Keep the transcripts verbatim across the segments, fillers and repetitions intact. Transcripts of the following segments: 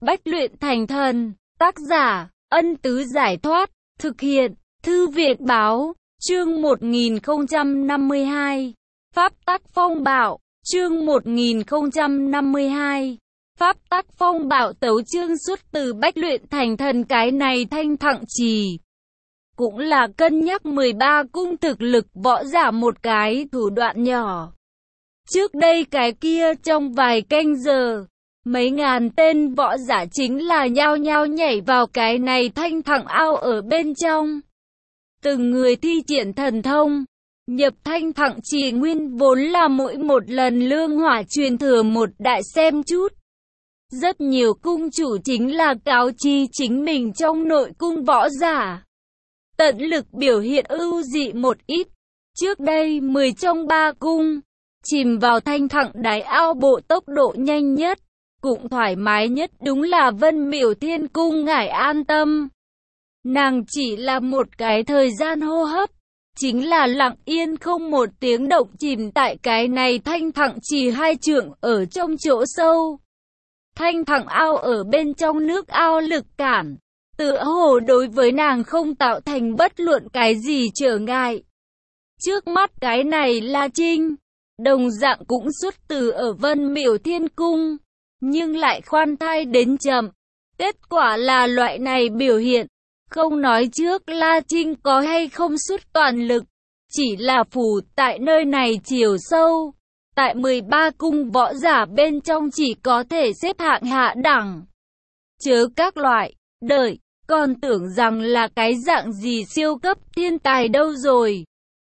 Bách luyện thành thần. Tác giả, Ân Tứ Giải Thoát. Thực hiện, Thư viện Báo. Chương một nghìn không trăm năm mươi hai. Pháp tắc phong bạo. Chương một nghìn không trăm năm mươi hai. Pháp tắc phong bạo tấu chương xuất từ Bách luyện thành thần. Cái này Thanh Thặng Trì cũng là cân nhắc mười ba cung thực lực võ giả một cái thủ đoạn nhỏ. Trước đây cái kia trong vài canh giờ, mấy ngàn tên võ giả chính là nhao nhao nhảy vào cái này Thanh Thặng ao ở bên trong. Từng người thi triển thần thông, nhập Thanh Thặng Trì nguyên vốn là mỗi một lần lương hỏa truyền thừa một đại xem chút. Rất nhiều cung chủ chính là cáo chi chính mình trong nội cung võ giả, tận lực biểu hiện ưu dị một ít. Trước đây mười trong ba cung, chìm vào Thanh Thặng đáy ao bộ tốc độ nhanh nhất, cũng thoải mái nhất đúng là Vân Miểu Thiên Cung. Ngài an tâm, nàng chỉ là một cái thời gian hô hấp, chính là lặng yên không một tiếng động chìm tại cái này Thanh Thặng Trì hai trượng ở trong chỗ sâu. Thanh Thặng ao ở bên trong nước ao lực cản, tựa hồ đối với nàng không tạo thành bất luận cái gì trở ngại. Trước mắt cái này La Trinh, đồng dạng cũng xuất từ ở Vân Miểu Thiên Cung, nhưng lại khoan thai đến chậm. Kết quả là loại này biểu hiện, không nói trước La Trinh có hay không xuất toàn lực, chỉ là phù tại nơi này chiều sâu, tại mười ba cung võ giả bên trong chỉ có thể xếp hạng hạ đẳng. Chớ các loại, đợi, còn tưởng rằng là cái dạng gì siêu cấp thiên tài đâu rồi.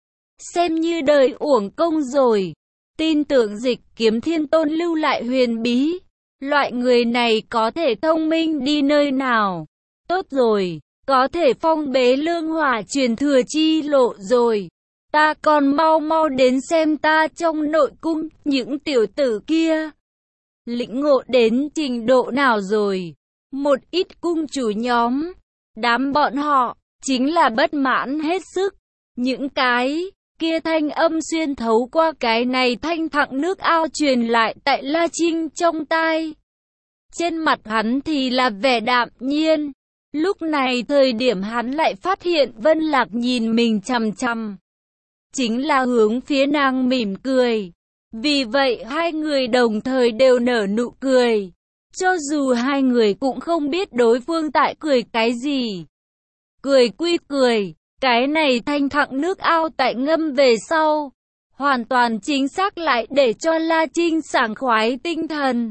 Xem như đời uổng công rồi. Tin tưởng Dịch Kiếm Thiên Tôn lưu lại huyền bí. Loại người này có thể thông minh đi nơi nào. Tốt rồi, có thể phong bế lương hỏa truyền thừa chi lộ rồi. Ta còn mau mau đến xem ta trong nội cung những tiểu tử kia lĩnh ngộ đến trình độ nào rồi. Một ít cung chủ nhóm, đám bọn họ chính là bất mãn hết sức. Những cái kia thanh âm xuyên thấu qua cái này Thanh Thặng nước ao truyền lại tại La Trinh trong tai. Trên mặt hắn thì là vẻ đạm nhiên. Lúc này thời điểm hắn lại phát hiện Vân Lạc nhìn mình chằm chằm, chính là hướng phía nàng mỉm cười. Vì vậy hai người đồng thời đều nở nụ cười, cho dù hai người cũng không biết đối phương tại cười cái gì. Cười quy cười, cái này Thanh Thặng nước ao tại ngâm về sau, hoàn toàn chính xác lại để cho La Trinh sảng khoái tinh thần.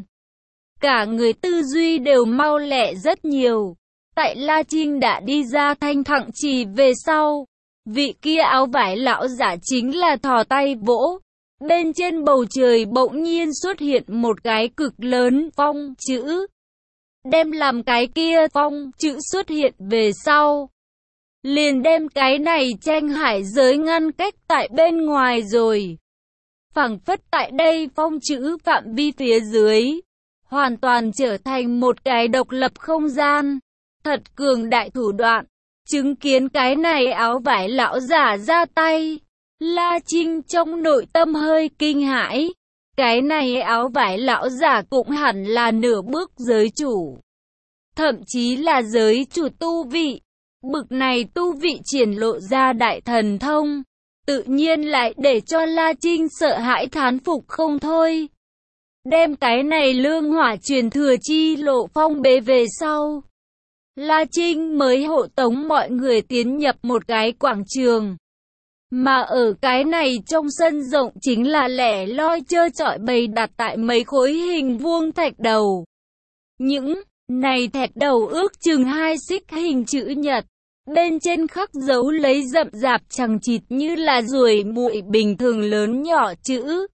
Cả người tư duy đều mau lẹ rất nhiều. Tại La Trinh đã đi ra Thanh Thặng Trì về sau, vị kia áo vải lão giả chính là thò tay vỗ. Bên trên bầu trời bỗng nhiên xuất hiện một cái cực lớn phong chữ. Đem làm cái kia phong chữ xuất hiện về sau, liền đem cái này tranh hải giới ngăn cách tại bên ngoài rồi. Phảng phất tại đây phong chữ phạm vi phía dưới, hoàn toàn trở thành một cái độc lập không gian. Thật cường đại thủ đoạn. Chứng kiến cái này áo vải lão giả ra tay, La Trinh trong nội tâm hơi kinh hãi. Cái này áo vải lão giả cũng hẳn là nửa bước giới chủ, thậm chí là giới chủ tu vị. Bực này tu vị triển lộ ra đại thần thông, tự nhiên lại để cho La Trinh sợ hãi thán phục không thôi. Đem cái này lương hỏa truyền thừa chi lộ phong bế về sau, La Trinh mới hộ tống mọi người tiến nhập một cái quảng trường. Mà ở cái này trong sân rộng chính là lẻ loi trơ trọi bày đặt tại mấy khối hình vuông thạch đầu. Những này thạch đầu ước chừng hai xích hình chữ nhật, bên trên khắc dấu lấy rậm rạp chằng chịt như là ruồi muội bình thường lớn nhỏ chữ.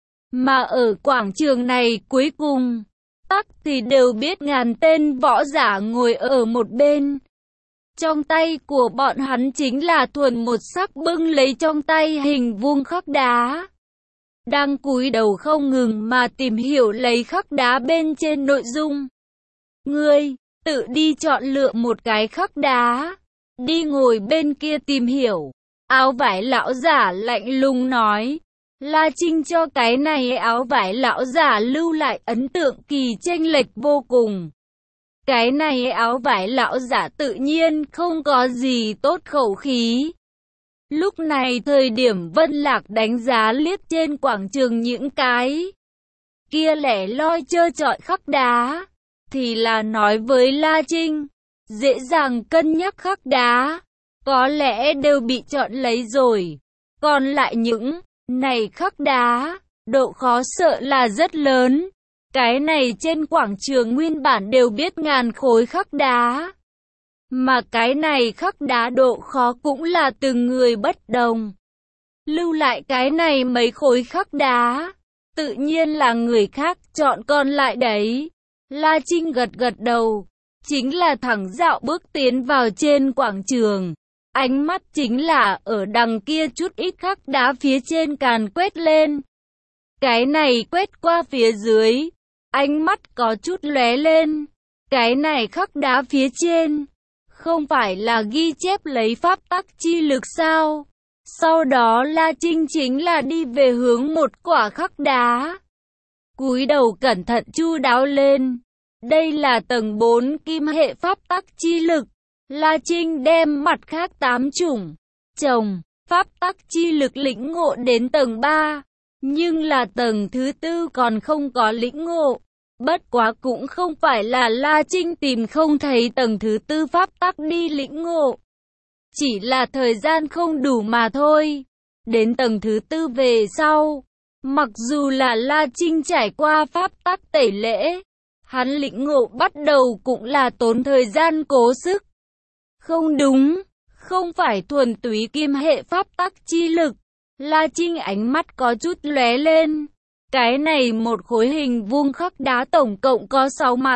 Mà ở quảng trường này cuối cùng, tắc thì đều biết ngàn tên võ giả ngồi ở một bên. Trong tay của bọn hắn chính là thuần một sắc bưng lấy trong tay hình vuông khắc đá, đang cúi đầu không ngừng mà tìm hiểu lấy khắc đá bên trên nội dung. Ngươi, tự đi chọn lựa một cái khắc đá, đi ngồi bên kia tìm hiểu. Áo vải lão giả lạnh lùng nói. La Trinh cho cái này áo vải lão giả lưu lại ấn tượng kỳ chênh lệch vô cùng. Cái này áo vải lão giả tự nhiên không có gì tốt khẩu khí. Lúc này thời điểm Vân Lạc đánh giá liếc trên quảng trường những cái kia lẻ loi trơ trọi khắc đá, thì là nói với La Trinh, dễ dàng cân nhắc khắc đá, có lẽ đều bị chọn lấy rồi. Còn lại những này khắc đá, độ khó sợ là rất lớn. Cái này trên quảng trường nguyên bản đều biết ngàn khối khắc đá. Mà cái này khắc đá độ khó cũng là từng người bất đồng. Lưu lại cái này mấy khối khắc đá, tự nhiên là người khác chọn còn lại đấy. La Trinh gật gật đầu, chính là thẳng dạo bước tiến vào trên quảng trường. Ánh mắt chính là ở đằng kia chút ít khắc đá phía trên càn quét lên. Cái này quét qua phía dưới, ánh mắt có chút lóe lên. Cái này khắc đá phía trên, không phải là ghi chép lấy pháp tắc chi lực sao? Sau đó La Trinh chính là đi về hướng một quả khắc đá. Cúi đầu cẩn thận chu đáo lên. Đây là tầng bốn kim hệ pháp tắc chi lực. La Trinh đem mặt khác tám chủng chồng pháp tắc chi lực lĩnh ngộ đến tầng ba, nhưng là tầng thứ tư còn không có lĩnh ngộ. Bất quá cũng không phải là La Trinh tìm không thấy tầng thứ tư pháp tắc đi lĩnh ngộ, chỉ là thời gian không đủ mà thôi. Đến tầng thứ tư về sau, mặc dù là La Trinh trải qua pháp tắc tẩy lễ, hắn lĩnh ngộ bắt đầu cũng là tốn thời gian cố sức. Không đúng, không phải thuần túy kim hệ pháp tắc chi lực. La Trinh ánh mắt có chút lóe lên. Cái này một khối hình vuông khắc đá tổng cộng có sáu mặt.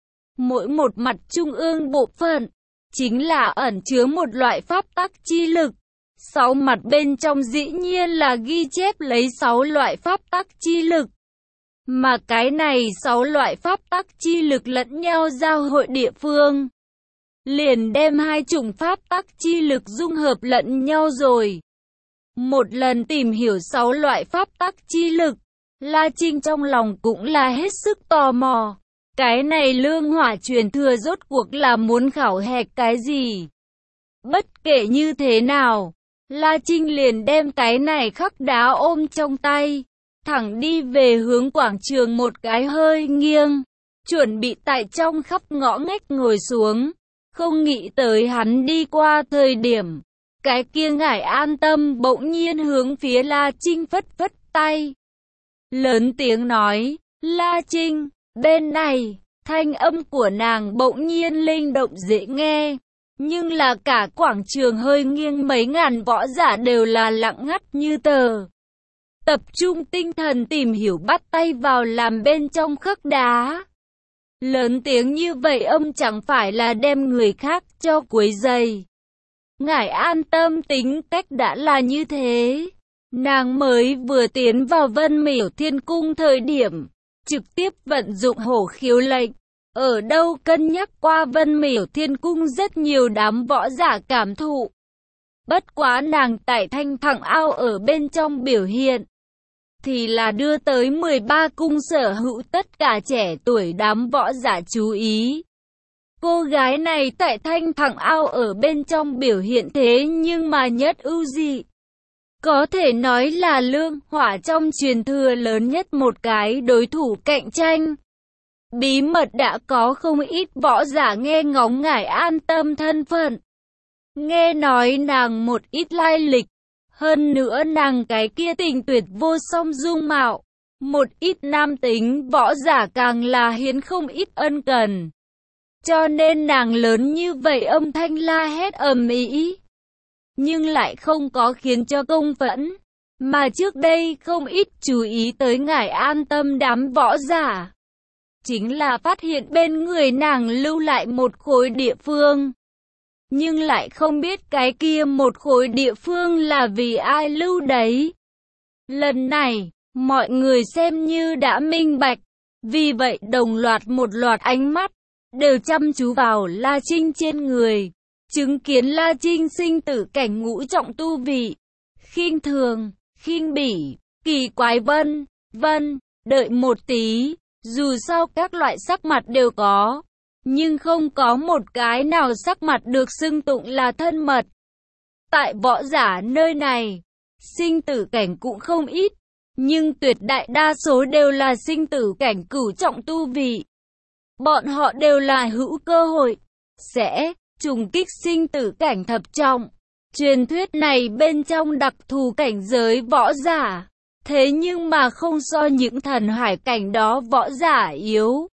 Mỗi một mặt trung ương bộ phận chính là ẩn chứa một loại pháp tắc chi lực. Sáu mặt bên trong dĩ nhiên là ghi chép lấy sáu loại pháp tắc chi lực. Mà cái này sáu loại pháp tắc chi lực lẫn nhau giao hội địa phương, liền đem hai chủng pháp tắc chi lực dung hợp lẫn nhau rồi. Một lần tìm hiểu sáu loại pháp tắc chi lực, La Trinh trong lòng cũng là hết sức tò mò. Cái này lương hỏa truyền thừa rốt cuộc là muốn khảo hạch cái gì? Bất kể như thế nào, La Trinh liền đem cái này khắc đá ôm trong tay, thẳng đi về hướng quảng trường một cái hơi nghiêng, chuẩn bị tại trong khắp ngõ ngách ngồi xuống. Không nghĩ tới hắn đi qua thời điểm, cái kia Ngải An Tâm bỗng nhiên hướng phía La Trinh phất phất tay. Lớn tiếng nói, La Trinh, bên này, thanh âm của nàng bỗng nhiên linh động dễ nghe. Nhưng là cả quảng trường hơi nghiêng mấy ngàn võ giả đều là lặng ngắt như tờ. Tập trung tinh thần tìm hiểu bắt tay vào làm bên trong khắc đá. Lớn tiếng như vậy ông chẳng phải là đem người khác cho quấy rầy. Ngải An Tâm tính cách đã là như thế. Nàng mới vừa tiến vào Vân Miểu Thiên Cung thời điểm, trực tiếp vận dụng hổ khiếu lệnh. Ở đâu cân nhắc qua Vân Miểu Thiên Cung rất nhiều đám võ giả cảm thụ. Bất quá nàng tại Thanh Thẳng Ao ở bên trong biểu hiện, thì là đưa tới mười ba cung sở hữu tất cả trẻ tuổi đám võ giả chú ý. Cô gái này tại Thanh Thẳng Ao ở bên trong biểu hiện thế nhưng mà nhất ưu dị. Có thể nói là lương hỏa trong truyền thừa lớn nhất một cái đối thủ cạnh tranh. Bí mật đã có không ít võ giả nghe ngóng Ngải An Tâm thân phận. Nghe nói nàng một ít lai lịch. Hơn nữa nàng cái kia tình tuyệt vô song dung mạo. Một ít nam tính võ giả càng là hiến không ít ân cần. Cho nên nàng lớn như vậy âm thanh la hét ầm ĩ, nhưng lại không có khiến cho công phẫn. Mà trước đây không ít chú ý tới Ngải An Tâm đám võ giả, chính là phát hiện bên người nàng lưu lại một khối địa phương. Nhưng lại không biết cái kia một khối địa phương là vì ai lưu đấy. Lần này, mọi người xem như đã minh bạch. Vì vậy đồng loạt một loạt ánh mắt đều chăm chú vào La Trinh trên người. Chứng kiến La Trinh sinh tử cảnh ngũ trọng tu vị. Khinh thường, khinh bỉ, kỳ quái vân, vân, đợi một tí. Dù sao các loại sắc mặt đều có. nhưng không có một cái nào sắc mặt được xưng tụng là thân mật. Tại võ giả nơi này, sinh tử cảnh cũng không ít, nhưng tuyệt đại đa số đều là sinh tử cảnh cửu trọng tu vị. Bọn họ đều là hữu cơ hội sẽ trùng kích sinh tử cảnh thập trọng. Truyền thuyết này bên trong đặc thù cảnh giới võ giả, thế nhưng mà không so những thần hải cảnh đó võ giả yếu.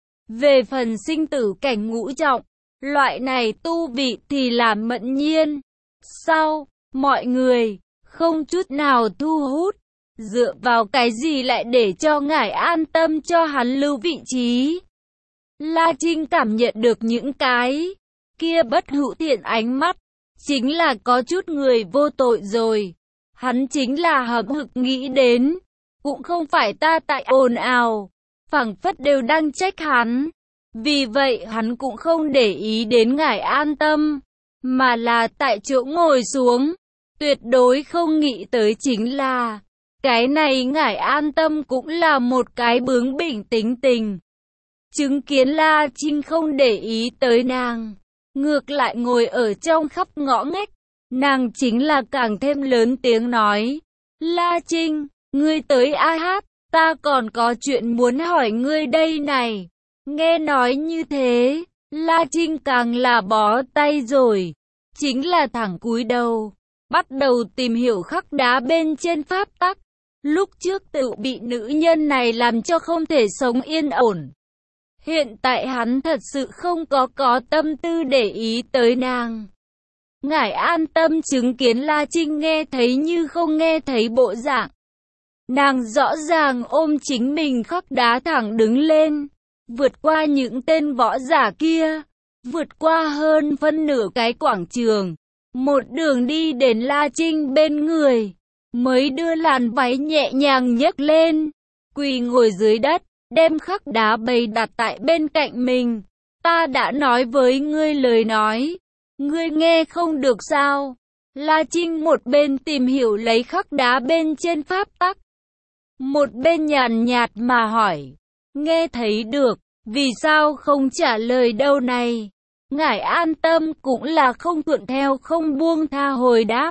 Về phần sinh tử cảnh ngũ trọng, loại này tu vị thì là mẫn nhiên. Sau, mọi người không chút nào thu hút, dựa vào cái gì lại để cho ngài an tâm cho hắn lưu vị trí. La Trinh cảm nhận được những cái kia bất hữu thiện ánh mắt, chính là có chút người vô tội rồi. Hắn chính là hậm hực nghĩ đến, cũng không phải ta tại ồn ào, phảng phất đều đang trách hắn. Vì vậy hắn cũng không để ý đến ngài an tâm, mà là tại chỗ ngồi xuống. Tuyệt đối không nghĩ tới chính là, cái này ngài an tâm cũng là một cái bướng bỉnh tính tình. Chứng kiến La Trinh không để ý tới nàng, ngược lại ngồi ở trong khắp ngõ ngách, nàng chính là càng thêm lớn tiếng nói. La Trinh, ngươi tới a hát, ta còn có chuyện muốn hỏi ngươi đây này. Nghe nói như thế, La Trinh càng là bó tay rồi, chính là thẳng cúi đầu, bắt đầu tìm hiểu khắc đá bên trên pháp tắc. Lúc trước tự bị nữ nhân này làm cho không thể sống yên ổn. Hiện tại hắn thật sự không có có tâm tư để ý tới nàng. Ngài an tâm chứng kiến La Trinh nghe thấy như không nghe thấy bộ dạng. Nàng rõ ràng ôm chính mình khắc đá thẳng đứng lên, vượt qua những tên võ giả kia, vượt qua hơn phân nửa cái quảng trường, một đường đi đến La Trinh bên người, mới đưa làn váy nhẹ nhàng nhấc lên, quỳ ngồi dưới đất, đem khắc đá bày đặt tại bên cạnh mình. Ta đã nói với ngươi lời nói, ngươi nghe không được sao? La Trinh một bên tìm hiểu lấy khắc đá bên trên pháp tắc, một bên nhàn nhạt mà hỏi. Nghe thấy được, vì sao không trả lời đâu này? Ngài an tâm cũng là không thuận theo không buông tha hồi đáp.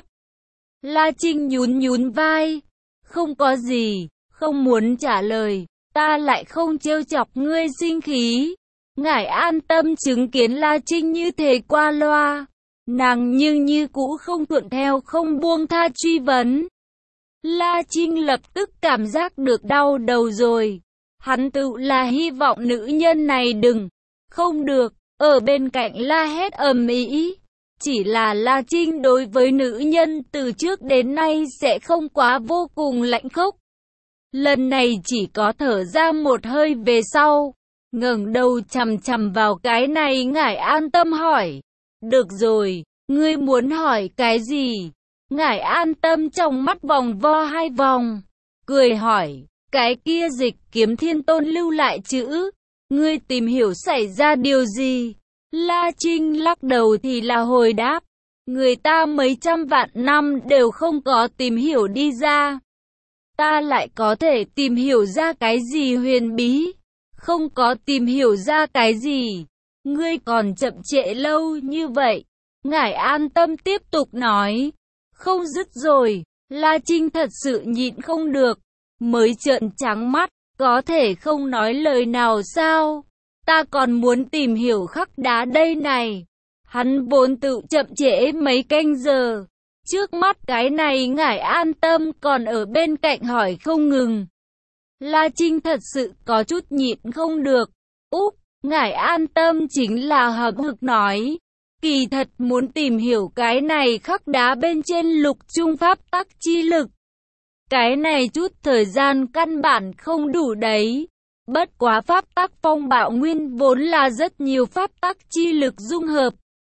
La Trinh nhún nhún vai. Không có gì, không muốn trả lời, ta lại không trêu chọc ngươi sinh khí. Ngài an tâm chứng kiến La Trinh như thế qua loa, nàng nhưng như cũ không thuận theo không buông tha truy vấn. La Trinh lập tức cảm giác được đau đầu rồi. Hắn tự là hy vọng nữ nhân này đừng, không được, ở bên cạnh la hét ầm ĩ. Chỉ là La Trinh đối với nữ nhân từ trước đến nay sẽ không quá vô cùng lạnh khốc. Lần này chỉ có thở ra một hơi về sau, ngẩng đầu chằm chằm vào cái này ngải an tâm hỏi. Được rồi, ngươi muốn hỏi cái gì? Ngải an tâm trong mắt vòng vo hai vòng, cười hỏi. Cái kia Dịch Kiếm Thiên Tôn lưu lại chữ, ngươi tìm hiểu xảy ra điều gì? La Trinh lắc đầu thì là hồi đáp, người ta mấy trăm vạn năm đều không có tìm hiểu đi ra. Ta lại có thể tìm hiểu ra cái gì huyền bí? Không có tìm hiểu ra cái gì. Ngươi còn chậm trễ lâu như vậy. Ngải an tâm tiếp tục nói, không dứt rồi. La Trinh thật sự nhịn không được, mới trợn trắng mắt, có thể không nói lời nào sao? Ta còn muốn tìm hiểu khắc đá đây này. Hắn vốn tự chậm trễ mấy canh giờ. Trước mắt cái này ngải an tâm còn ở bên cạnh hỏi không ngừng. La Trinh thật sự có chút nhịn không được. Úp, ngải an tâm chính là hậm hực nói. Kỳ thật muốn tìm hiểu cái này khắc đá bên trên lục trung pháp tắc chi lực. Cái này chút thời gian căn bản không đủ đấy. Bất quá pháp tắc phong bạo nguyên vốn là rất nhiều pháp tắc chi lực dung hợp.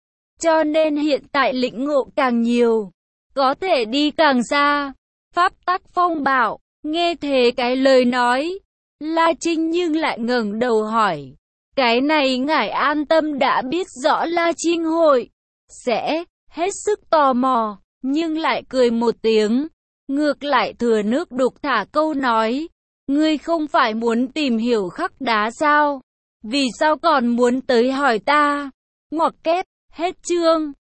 Cho nên hiện tại lĩnh ngộ càng nhiều, có thể đi càng xa. Pháp tắc phong bạo, nghe thế cái lời nói, La Trinh nhưng lại ngẩng đầu hỏi. Cái này ngải an tâm đã biết rõ La Trinh hội sẽ hết sức tò mò, nhưng lại cười một tiếng. Ngược lại thừa nước đục thả câu nói, ngươi không phải muốn tìm hiểu khắc đá sao? Vì sao còn muốn tới hỏi ta? Ngoặc kép, hết chương.